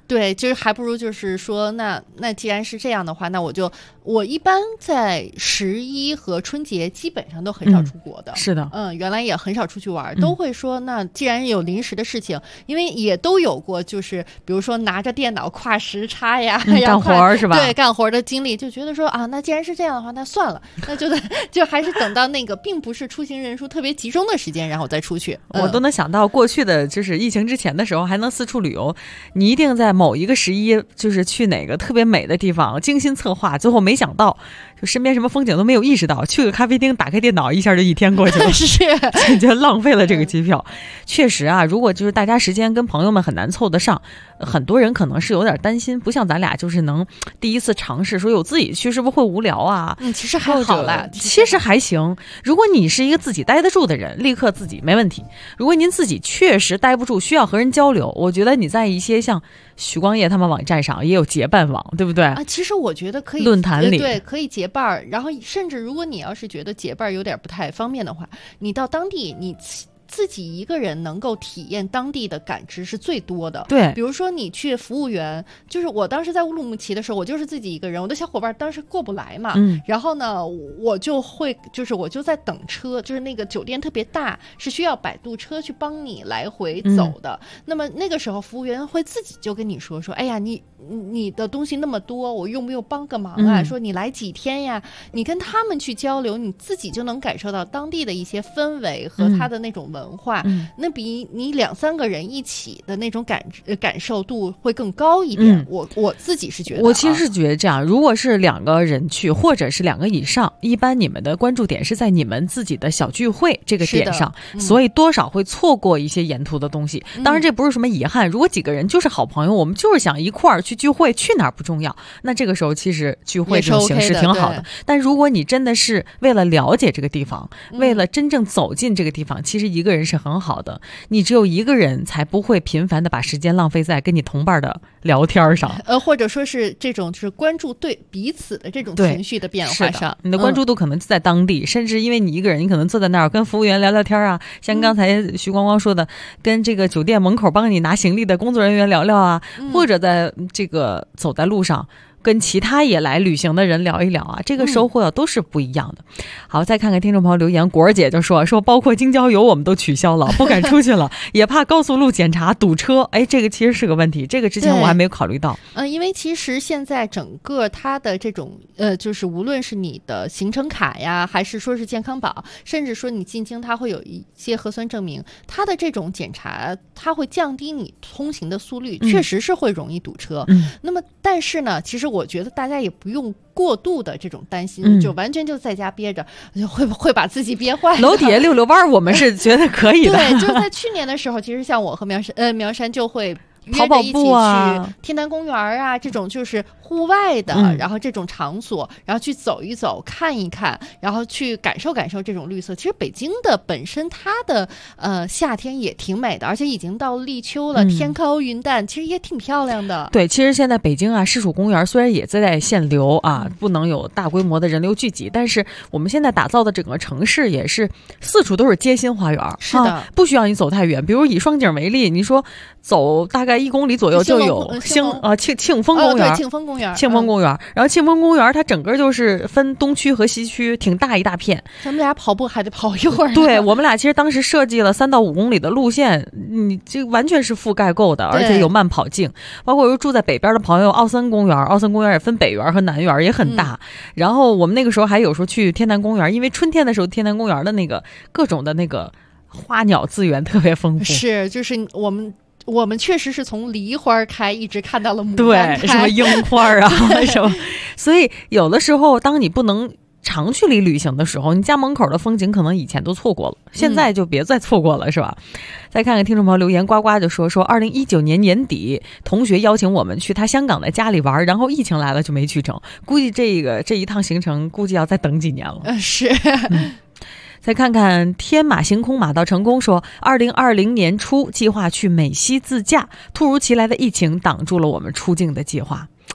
对，就是还不如就是说，那既然是这样的话，那我一般在11和春节基本上都很少出国的。 是的， 原来也很少出去玩，都会说那既然有临时的事情，因为也都有过，就是比如说拿着电脑跨时差呀， 干活是吧？ 对，干活的经历，就觉得说啊，那既然是这样的话，那算了，那就还是等到那个并不是出行人数特别集中的时间，然后再出去。 我都能想到过去的就是疫情之前的时候还能四处旅游，你一定在某一个11就是去哪个特别美的地方，精心策划，最后没想到就身边什么风景都没有意识到，去个咖啡厅打开电脑，一下就1天过去了， 是就浪费了这个机票。确实啊，如果就是大家时间跟朋友们很难凑得上，很多人可能是有点担心，不像咱俩就是能第一次尝试说有自己去是不是会无聊啊？ 其实还好啦， 其实还行。如果你是一个自己待得住的人，立刻自己没问题。如果您自己确实待不住，需要和人交流，我觉得你在一些像许光业他们网站上也有结伴网，对不对啊？ 其实我觉得可以论坛里对可以结伴，然后甚至如果你要是觉得结伴有点不太方便的话，你到当地你自己一个人能够体验当地的感知是最多的。 对， 比如说你去服务员，就是我当时在乌鲁木齐的时候，我就是自己一个人，我的小伙伴当时过不来嘛，然后呢，我就在等车，就是那个酒店特别大，是需要摆渡车去帮你来回走的。那么那个时候服务员会自己就跟你说，哎呀，你的东西那么多，我用不用帮个忙啊？说你来几天呀？你跟他们去交流，你自己就能感受到当地的一些氛围和他的那种文化，那比你2-3个人一起的那种感受度会更高一点。我自己是觉得， 我其实是觉得这样，如果是2个人去，或者是2个以上，一般你们的关注点是在你们自己的小聚会这个点上，所以多少会错过一些沿途的东西。当然这不是什么遗憾，如果几个人就是好朋友，我们就是想一块儿去聚会，去哪儿不重要，那这个时候其实聚会这种形式挺好的。但如果你真的是为了了解这个地方，为了真正走进这个地方，其实一个人是很好的，你只有一个人才不会频繁的把时间浪费在跟你同伴的聊天上， 或者说是这种就是关注对彼此的这种情绪的变化上， 你的关注度可能就在当地，甚至因为你一个人，你可能坐在那儿跟服务员聊聊天啊，像刚才徐光光说的，跟这个酒店门口帮你拿行李的工作人员聊聊啊，或者在这个走在路上跟其他也来旅行的人聊一聊啊，这个收获都是不一样的。好，再看看听众朋友留言，果儿姐就说包括京郊游我们都取消了，不敢出去了，也怕高速路检查堵车。这个其实是个问题，这个之前我还没有考虑到。 因为其实现在整个它的这种就是无论是你的行程卡呀，还是说是健康宝，甚至说你进京它会有一些核酸证明，它的这种检查它会降低你通行的速率，确实是会容易堵车。那么但是呢，其实我觉得大家也不用过度的这种担心，就完全就在家憋着，就会把自己憋坏。 楼底下溜溜弯，我们是觉得可以的。 对，就是在去年的时候，其实像我和苗山就会跑跑步啊， 去天坛公园啊，这种就是户外的，然后这种场所，然后去走一走，看一看，然后去感受感受这种绿色。其实北京的本身它的夏天也挺美的，而且已经到立秋了，天高云淡，其实也挺漂亮的。 对，其实现在北京啊，市属公园虽然也在限流啊，不能有大规模的人流聚集，但是我们现在打造的整个城市也是四处都是街心花园， 是的， 不需要你走太远。比如以双井为例，你说走大概1公里左右就有庆丰公园， 对，庆丰公园， 然后庆丰公园它整个就是分东区和西区，挺大一大片。 咱们俩跑步还得跑一会儿。 对，我们俩其实当时设计了3到5公里的路线，你这完全是覆盖够的，而且有慢跑径。包括住在北边的朋友，奥森公园也分北园和南园，也很大。然后我们那个时候还有时候去天坛公园，因为春天的时候天坛公园的那个各种的那个花鸟资源特别丰富。 是，就是我们确实是从梨花开一直看到了牡丹开， 对，什么樱花啊什么。所以有的时候当你不能长距离旅行的时候，你家门口的风景可能以前都错过了，现在就别再错过了，是吧？再看看听众朋友留言，呱呱就说2019年年底同学邀请我们去他香港的家里玩，然后疫情来了就没去成，估计这一趟行程估计要再等几年了。 是。 再看看天马行空马到成功说，2020年初计划去美西自驾，突如其来的疫情挡住了我们出境的计划。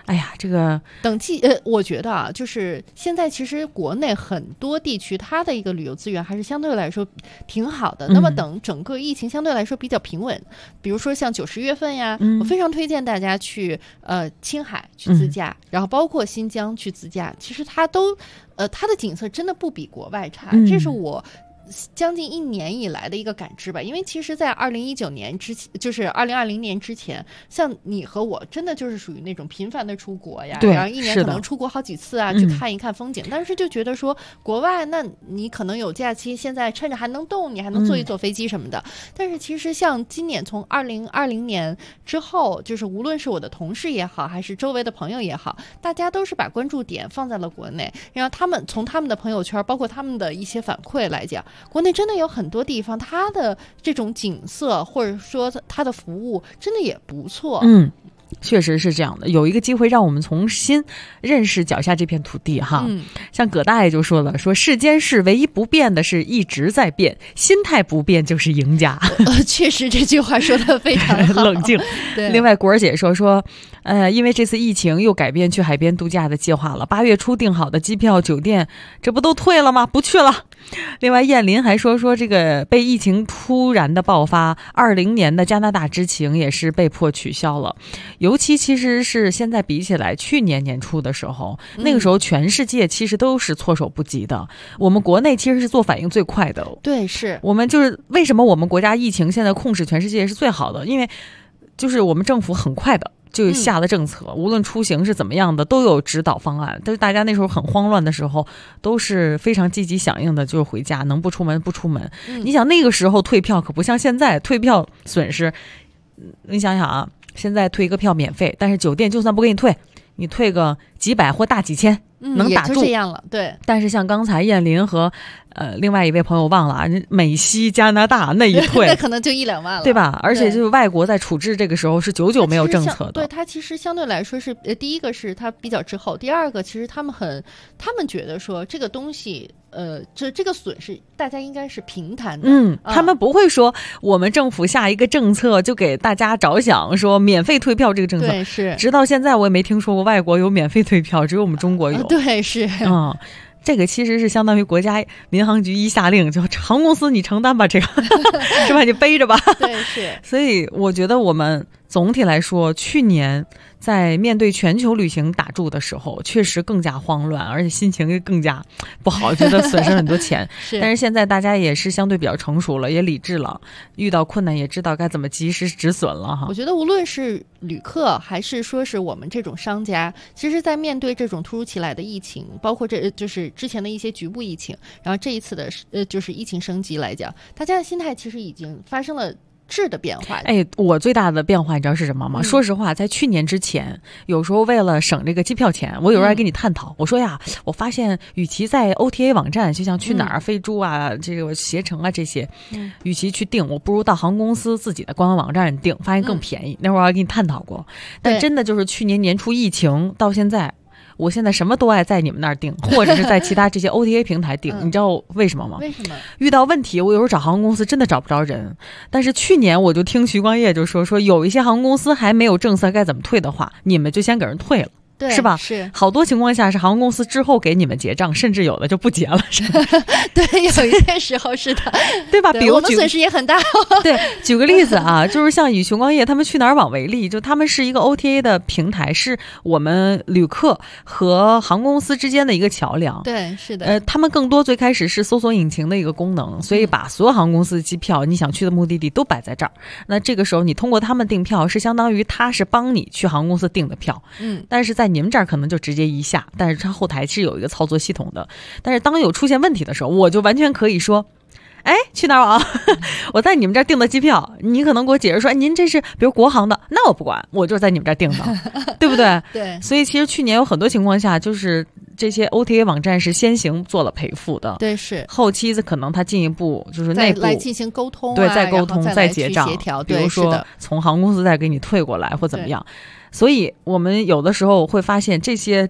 哎呀，这个我觉得啊，就是现在其实国内很多地区它的一个旅游资源还是相对来说挺好的。那么等整个疫情相对来说比较平稳，比如说像9、10月份呀，我非常推荐大家去青海去自驾，然后包括新疆去自驾，其实它都它的景色真的不比国外差，这是我将近1年以来的一个感知吧。因为其实在2019年之前，就是2020年之前，像你和我真的就是属于那种频繁的出国呀，然后1年可能出国好几次啊，去看一看风景，但是就觉得说国外那你可能有假期，现在趁着还能动，你还能坐一坐飞机什么的。但是其实像今年从2020年之后，就是无论是我的同事也好，还是周围的朋友也好，大家都是把关注点放在了国内，然后他们从他们的朋友圈包括他们的一些反馈来讲，国内真的有很多地方它的这种景色或者说它的服务真的也不错。 确实是这样的，有一个机会让我们重新认识脚下这片土地哈。像葛大爷就说了，说世间事唯一不变的是一直在变，心态不变就是赢家。 确实这句话说的非常好。 冷静。另外果儿姐说因为这次疫情又改变去海边度假的计划了，8月初订好的机票酒店这不都退了吗？不去了。另外燕林还说这个被疫情突然的爆发，20年的加拿大之行也是被迫取消了。尤其其实是现在比起来去年年初的时候，那个时候全世界其实都是措手不及的，我们国内其实是做反应最快的。 对，是我们就是为什么我们国家疫情现在控制全世界是最好的，因为就是我们政府很快的就下了政策，无论出行是怎么样的都有指导方案，但是大家那时候很慌乱的时候都是非常积极响应的，就是回家，能不出门不出门。你想那个时候退票可不像现在，退票损失，你想想啊，现在退一个票免费，但是酒店就算不给你退，你退个几百或大几千能打住， 也就这样了。对。 但是像刚才燕林和另外一位朋友忘了啊，美西加拿大那一退那可能就1、2万了， 对吧？而且就是外国在处置这个时候是久久没有政策的。 对，它其实相对来说是第一个是它比较滞后，第二个其实他们觉得说这个东西这个损失大家应该是平摊的。 他们不会说我们政府下一个政策就给大家着想，说免费退票这个政策。 对，是。 直到现在我也没听说过外国有免费退票，只有我们中国有。 对，是。 这个其实是相当于国家民航局一下令，就航空公司你承担吧，这个是吧？你背着吧。 对，是。 所以我觉得我们总体来说，去年在面对全球旅行打住的时候，确实更加慌乱，而且心情更加不好，觉得损失很多钱。但是现在大家也是相对比较成熟了，也理智了，遇到困难也知道该怎么及时止损了哈。 我觉得无论是旅客还是说是我们这种商家，其实在面对这种突如其来的疫情，包括这就是之前的一些局部疫情，然后这一次的就是疫情升级来讲，大家的心态其实已经发生了质的变化。 我最大的变化你知道是什么吗？说实话，在去年之前，有时候为了省这个机票钱，我有时候还跟你探讨，我说呀，我发现与其在 OTA 网站，就像去哪儿、飞猪啊、这个携程啊这些，与其去订，我不如到航空公司自己的官方网站订，发现更便宜。那会儿我还跟你探讨过，但真的就是去年年初疫情到现在。我现在什么都爱在你们那儿订，或者是在其他这些 OTA 平台订，你知道为什么吗？ 为什么？ 遇到问题，我有时候找航空公司真的找不着人。但是去年我就听徐光业就说有一些航空公司还没有政策该怎么退的话，你们就先给人退了。 对， 是吧？ 是好多情况下是航空公司之后给你们结账，甚至有的就不结了。 对，有一些时候是的， 对吧？比如我们损失也很大。 对，举个例子啊，就是像以熊光业他们去哪儿网为例，就他们是一个 OTA 的平台，是我们旅客和航空公司之间的一个桥梁。 对，是的。 他们更多最开始是搜索引擎的一个功能，所以把所有航空公司的机票，你想去的目的地都摆在这儿。那这个时候你通过他们订票，是相当于他是帮你去航空公司订的票。但是在你们这儿可能就直接一下，但是它后台是有一个操作系统的。但是当有出现问题的时候，我就完全可以说，去哪儿网？我在你们这儿订的机票，你可能给我解释说，您这是比如国航的，那我不管，我就是在你们这儿订的，对不对？ 对。 所以其实去年有很多情况下，就是这些 OTA 网站是先行做了赔付的， 对，是后期可能它进一步就是内部来进行沟通， 对，再沟通再结账， 协调， 比如说从航空公司再给你退过来或怎么样。所以我们有的时候会发现这些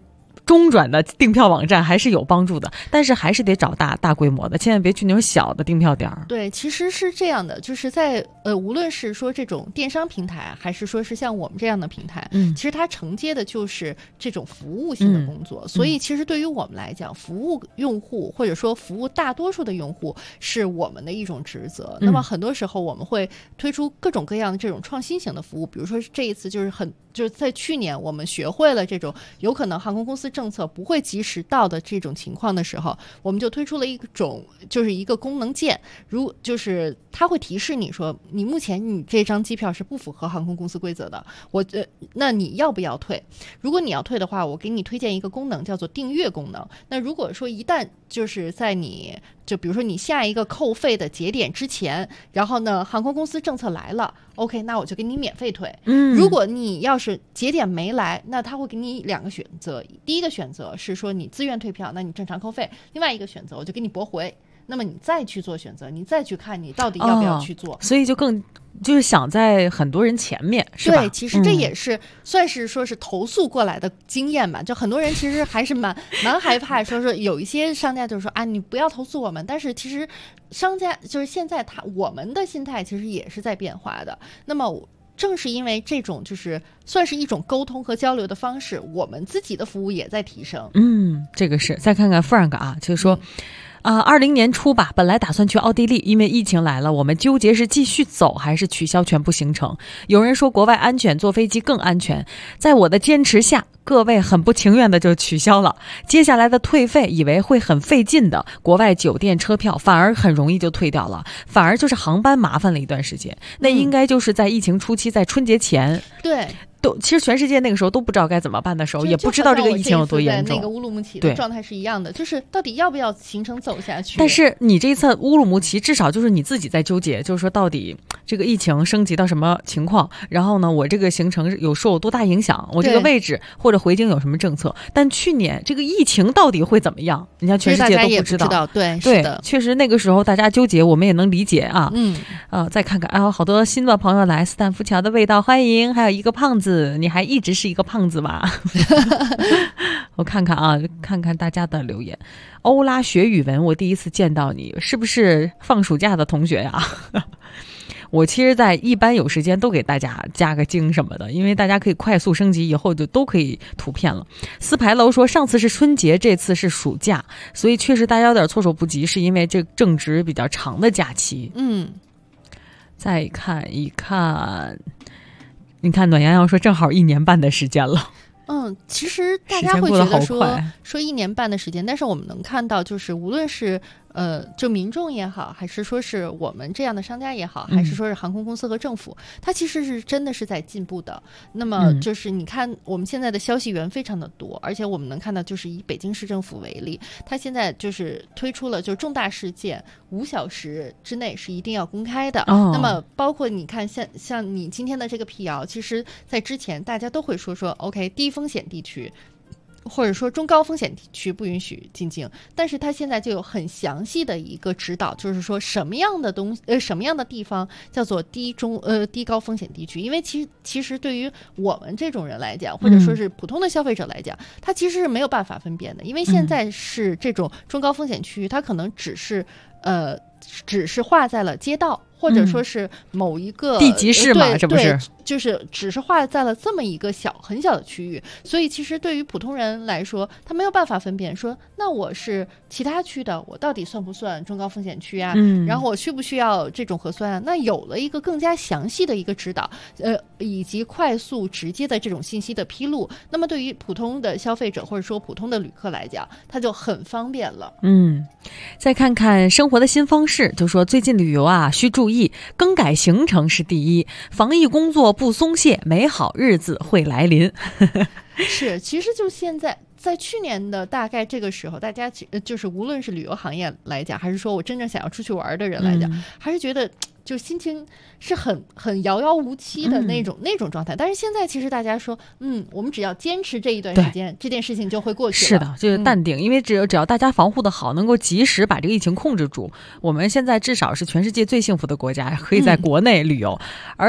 中转的订票网站还是有帮助的，但是还是得找大规模的，千万别去那种小的订票点。 对，其实是这样的，就是在无论是说这种电商平台，还是说是像我们这样的平台，其实它承接的就是这种服务性的工作，所以其实对于我们来讲，服务用户或者说服务大多数的用户是我们的一种职责。那么很多时候我们会推出各种各样的这种创新型的服务，比如说这一次就是在去年我们学会了这种有可能航空公司政策不会及时到的这种情况的时候，我们就推出了一种就是一个功能键，就是它会提示你说你目前你这张机票是不符合航空公司规则的，那你要不要退？如果你要退的话，我给你推荐一个功能叫做订阅功能。那如果说一旦就是在就比如说你下一个扣费的节点之前，然后呢航空公司政策来了 OK， 那我就给你免费退。如果你要是节点没来，那他会给你2个选择，第一个选择是说你自愿退票，那你正常扣费，另外一个选择我就给你驳回，那么你再去做选择，你再去看你到底要不要去做。 所以就是想在很多人前面，是吧？ 对，其实这也是算是说是投诉过来的经验吧。就很多人其实还是蛮害怕，说有一些商家就是说啊，你不要投诉我们。但是其实商家就是现在我们的心态其实也是在变化的。那么正是因为这种就是算是一种沟通和交流的方式，我们自己的服务也在提升。 这个是。再看看 Frank 啊，就是说。20年初吧，本来打算去奥地利，因为疫情来了，我们纠结是继续走还是取消全部行程。有人说国外安全，坐飞机更安全，在我的坚持下，各位很不情愿的就取消了。接下来的退费以为会很费劲的，国外酒店车票反而很容易就退掉了，反而就是航班麻烦了一段时间。那应该就是在疫情初期，在春节前。 对。 其实全世界那个时候都不知道该怎么办的时候，也不知道这个疫情有多严重。 那个乌鲁木齐的状态是一样的，就是到底要不要行程走下去。 但是你这一次乌鲁木齐至少就是你自己在纠结，就是说到底这个疫情升级到什么情况，然后呢我这个行程受多大影响，我这个位置或者回京有什么政策。但去年这个疫情到底会怎么样，人家全世界都不知道。 对，是的， 确实那个时候大家纠结，我们也能理解啊。再看看好多新的朋友来，斯坦福桥的味道欢迎，还有一个胖子，你还一直是一个胖子吧？我看看啊，看看大家的留言。欧拉学语文，我第一次见到你，是不是放暑假的同学呀？我其实在一般有时间都给大家加个经什么的，因为大家可以快速升级，以后就都可以图片了。四牌楼说上次是春节，这次是暑假，所以确实大家有点措手不及，是因为这正值比较长的假期。再看一看，你看暖洋洋说正好1年半的时间了。 其实大家会觉得说1年半的时间，但是我们能看到，就是无论是就民众也好，还是说是我们这样的商家也好，还是说是航空公司和政府，它其实是真的是在进步的。那么就是你看我们现在的消息源非常的多，而且我们能看到，就是以北京市政府为例，它现在就是推出了就是重大事件5小时之内是一定要公开的。那么包括你看像你今天的这个辟谣，其实在之前大家都会说 OK 低风险地区或者说中高风险地区不允许进京，但是它现在就有很详细的一个指导，就是说什么样的什么样的地方叫做低高风险地区。因为其实对于我们这种人来讲，或者说是普通的消费者来讲，它其实是没有办法分辨的，因为现在是这种中高风险区域，它可能只是划在了街道，或者说是某一个地级市嘛，这不是就是只是划在了这么一个很小的区域，所以其实对于普通人来说，他没有办法分辨说，那我是其他区的，我到底算不算中高风险区啊？然后我需不需要这种核酸啊？那有了一个更加详细的一个指导，以及快速直接的这种信息的披露，那么对于普通的消费者或者说普通的旅客来讲，它就很方便了。 再看看生活的新方式，就说最近旅游啊，需注意更改行程是第一，防疫工作不松懈，美好日子会来临。 是，其实就现在去年的大概这个时候，大家就是无论是旅游行业来讲，还是说我真正想要出去玩的人来讲，还是觉得就心情是很遥遥无期的那种状态。但是现在其实大家说，我们只要坚持这一段时间，这件事情就会过去了。 是的，就是淡定，因为只要大家防护的好，能够及时把这个疫情控制住，我们现在至少是全世界最幸福的国家，可以在国内旅游，而且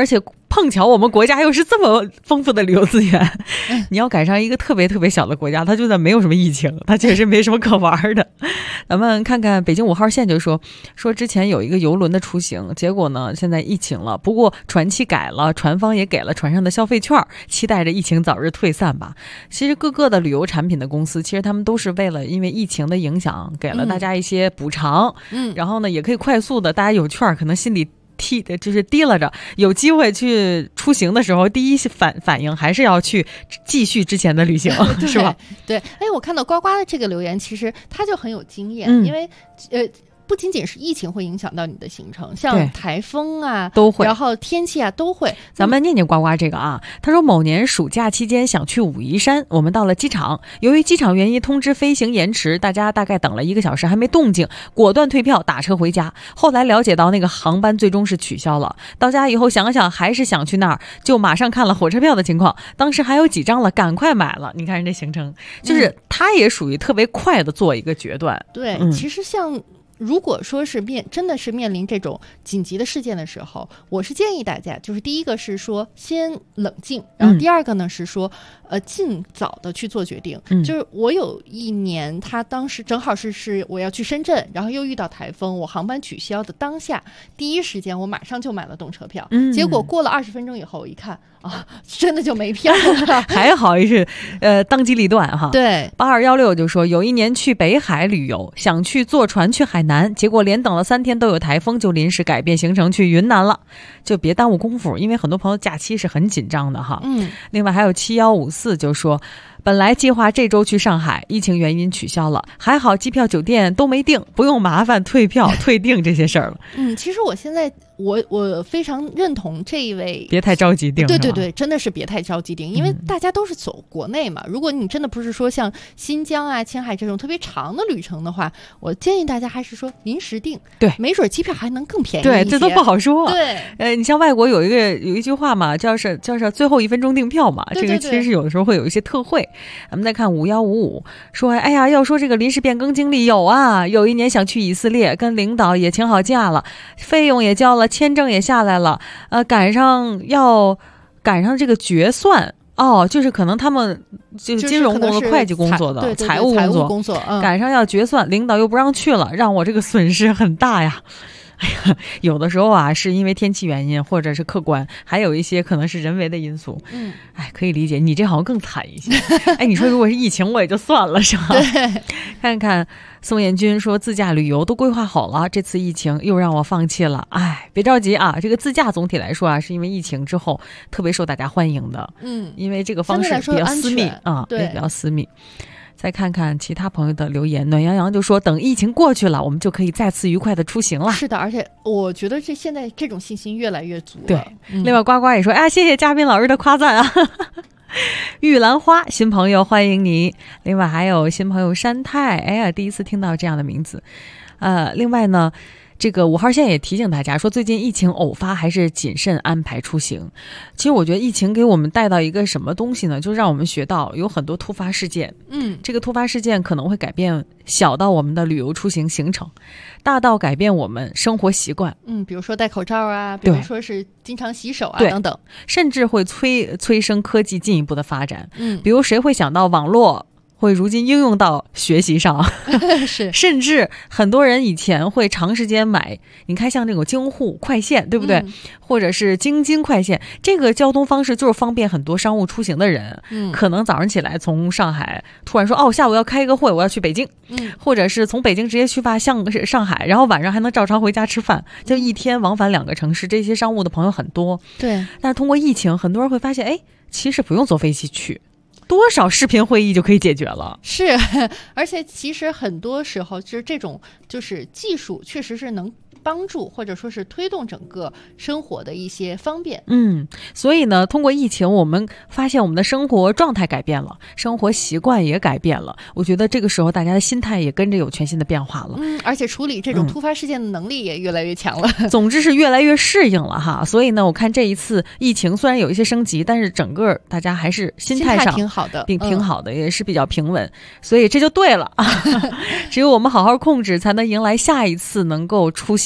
碰巧我们国家又是这么丰富的旅游资源，你要赶上一个特别特别小的国家，它就算没有什么疫情，它确实没什么可玩的。咱们看看北京5号线就说之前有一个邮轮的出行，结果呢现在疫情了，不过船期改了，船方也给了船上的消费券，期待着疫情早日退散吧。其实各个的旅游产品的公司，其实他们都是为了因为疫情的影响给了大家一些补偿，然后呢也可以快速的，大家有券可能心里就是提了着，有机会去出行的时候，第一反应还是要去继续之前的旅行，是吧？ 对，哎，我看到呱呱的这个留言，其实他就很有经验，因为不仅仅是疫情会影响到你的行程，像台风啊都会， 然后天气啊都会。 咱们念念呱呱这个啊，他说某年暑假期间想去武夷山，我们到了机场，由于机场原因通知飞行延迟，大家大概等了1个小时还没动静，果断退票打车回家。后来了解到那个航班最终是取消了，到家以后想想还是想去那儿，就马上看了火车票的情况，当时还有几张了，赶快买了。你看人这行程，就是他也属于特别快的做一个决断。 对，其实像如果说是真的是面临这种紧急的事件的时候，我是建议大家，就是第一个是说先冷静，然后第二个呢是说尽早的去做决定。就是我有一年，他当时正好是我要去深圳，然后又遇到台风，我航班取消的当下，第一时间我马上就买了动车票，结果过了20分钟以后，我一看啊，真的就没票了。 还好是当机立断哈。 对 ，8216就说有一年去北海旅游，想去坐船去海南，结果连等了3天都有台风，就临时改变行程去云南了，就别耽误功夫，因为很多朋友假期是很紧张的哈。另外还有7154就说本来计划这周去上海，疫情原因取消了，还好机票酒店都没订，不用麻烦退票退订这些事儿了。 其实我现在我非常认同这一位， 别太着急订。 对，真的是别太着急订，因为大家都是走国内嘛。如果你真的不是说像新疆啊、青海这种特别长的旅程的话，我建议大家还是说临时订， 对， 没准机票还能更便宜一些。 对，这都不好说。 对， 你像外国有一句话嘛，叫是最后1分钟订票嘛， 对， 这个其实是有的时候会有一些特惠。咱们再看5155说，哎呀，要说这个临时变更经历有啊，有一年想去以色列，跟领导也请好假了，费用也交了，签证也下来了，赶上这个决算。就是可能他们就是金融工作、会计工作的、财务工作，赶上要决算，领导又不让去了，让我这个损失很大呀。哎呀，有的时候啊，是因为天气原因，或者是客观，还有一些可能是人为的因素。可以理解。你这好像更惨一些。你说如果是疫情，我也就算了，是吧？ 对。 看看宋彦军说，自驾旅游都规划好了，这次疫情又让我放弃了。别着急啊，这个自驾总体来说啊，是因为疫情之后特别受大家欢迎的。因为这个方式比较私密啊， 对， 比较私密。再看看其他朋友的留言，暖洋洋就说等疫情过去了，我们就可以再次愉快的出行了。 是的，而且我觉得现在这种信心越来越足了。 对，另外呱呱也说，谢谢嘉宾老师的夸赞啊。玉兰花新朋友欢迎你。另外还有新朋友山泰，第一次听到这样的名字。另外呢，这个5号线也提醒大家说，最近疫情偶发，还是谨慎安排出行。其实我觉得疫情给我们带到一个什么东西呢，就让我们学到有很多突发事件。这个突发事件可能会改变小到我们的旅游出行行程，大到改变我们生活习惯。 比如说戴口罩啊，比如说是经常洗手啊等等， 甚至会催生科技进一步的发展。比如谁会想到网络会如今应用到学习上是， 甚至很多人以前会长时间买，你看像这种京沪快线，对不对？或者是京津快线，这个交通方式就是方便很多商务出行的人。可能早上起来从上海突然说，下午要开一个会，我要去北京。或者是从北京直接去发上海，然后晚上还能照常回家吃饭，就一天往返2个城市，这些商务的朋友很多。 对， 但是通过疫情，很多人会发现，其实不用坐飞机去。多少视频会议就可以解决了。 是，而且其实很多时候就是这种就是技术确实是能帮助或者说是推动整个生活的一些方便。 所以呢，通过疫情我们发现我们的生活状态改变了，生活习惯也改变了，我觉得这个时候大家的心态也跟着有全新的变化了。 而且处理这种突发事件的能力也越来越强了。 总之是越来越适应了哈。所以呢，我看这一次疫情虽然有一些升级，但是整个大家还是心态上挺好的， 挺好的，也是比较平稳，所以这就对了。只有我们好好控制，才能迎来下一次能够出行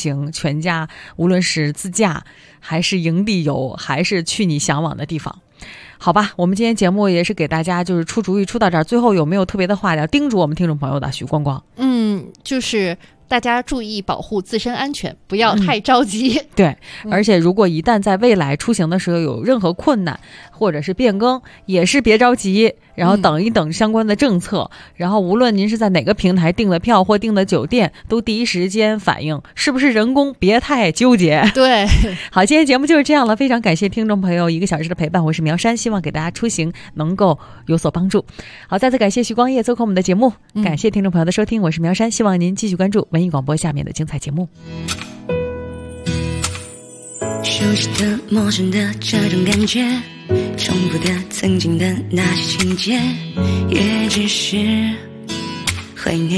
行，全家无论是自驾还是营地游，还是去你向往的地方。好吧，我们今天节目也是给大家就是出主意出到这儿，最后有没有特别的话要叮嘱我们听众朋友的，许光光？ 就是大家注意保护自身安全，不要太着急。 对，而且如果一旦在未来出行的时候有任何困难或者是变更，也是别着急，然后等一等相关的政策，然后无论您是在哪个平台订的票或订的酒店，都第一时间反映是不是人工，别太纠结。 对， 好，今天节目就是这样了，非常感谢听众朋友1个小时的陪伴，我是苗山，希望给大家出行能够有所帮助。好，再次感谢徐光业做客我们的节目，感谢听众朋友的收听，我是苗山，希望您继续关注文艺广播下面的精彩节目。 熟悉的陌生的这种感觉，重复的曾经的那些情节，也只是怀念。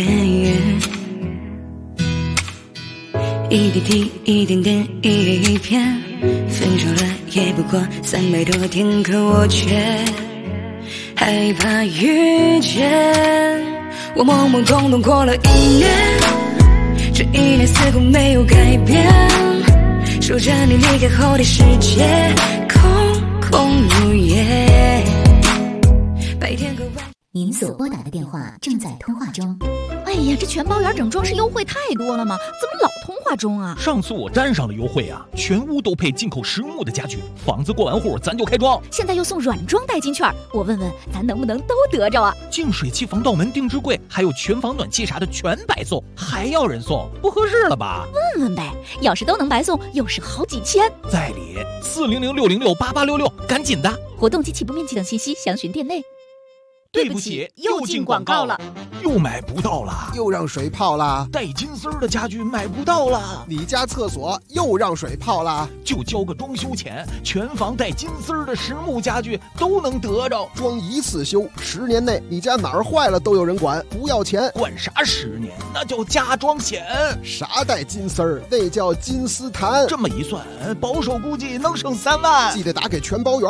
一滴滴一点点一页一篇，分手了也不过300多天，可我却害怕遇见。我懵懵懂懂过了1年，这1年似乎没有改变，守着你离开后的世界空空如也。白天和晚您所拨打的电话正在通话中。哎呀，这全包圆整装是优惠太多了吗？怎么老通话中啊？ 上次我沾上了优惠啊，全屋都配进口实木的家具，房子过完户咱就开装。 现在又送软装代金券，我问问咱能不能都得着啊？ 净水器、防盗门、定制柜，还有全房暖气啥的全白送，还要人送，不合适了吧？ 问问呗，要是都能白送，又是好几千。 在理，400-606-8866，赶紧的！ 活动及起步面积等信息详询店内。 对不起，又进广告了，又买不到了， 又让水泡了， 带金丝的家具买不到了， 你家厕所又让水泡了， 就交个装修钱，全房带金丝的实木家具都能得着， 装一次修，10年内你家哪儿坏了都有人管，不要钱。 管啥10年？那叫加装险。 啥带金丝儿？那叫金丝檀。 这么一算，保守估计能省3万。 记得打给全包圆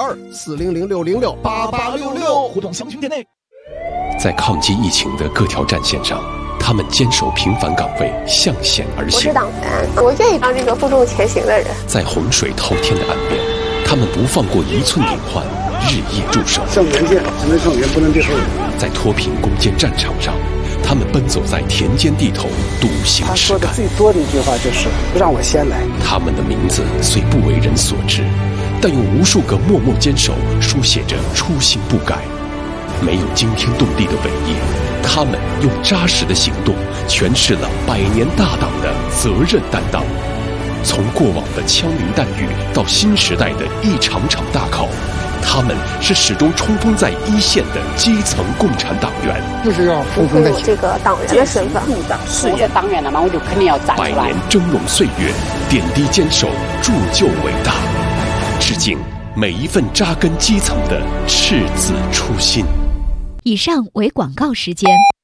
，400-606-8866， 活动详询店内。 在抗击疫情的各条战线上，他们坚守平凡岗位，向险而行。 我是党员，我愿意当这个负重前行的人。 在洪水滔天的岸边，他们不放过1寸隐患，日夜驻守。 胜人见，只能胜人，不能对后人。 在脱贫攻坚战场上，他们奔走在田间地头，笃行实干。 他说的最多的一句话就是让我先来。 他们的名字虽不为人所知，但用无数个默默坚守书写着初心不改。没有惊天动地的伟业，他们用扎实的行动诠释了100年大党的责任担当。从过往的枪林弹雨到新时代的一场场大考，他们是始终冲锋在一线的基层共产党员。 就是要冲锋在前。 这个党员的身份， 我是党员了嘛，我就肯定要站出来。 100年峥嵘岁月，点滴坚守，铸就伟大。致敬每一份扎根基层的赤子初心。 以上为广告时间。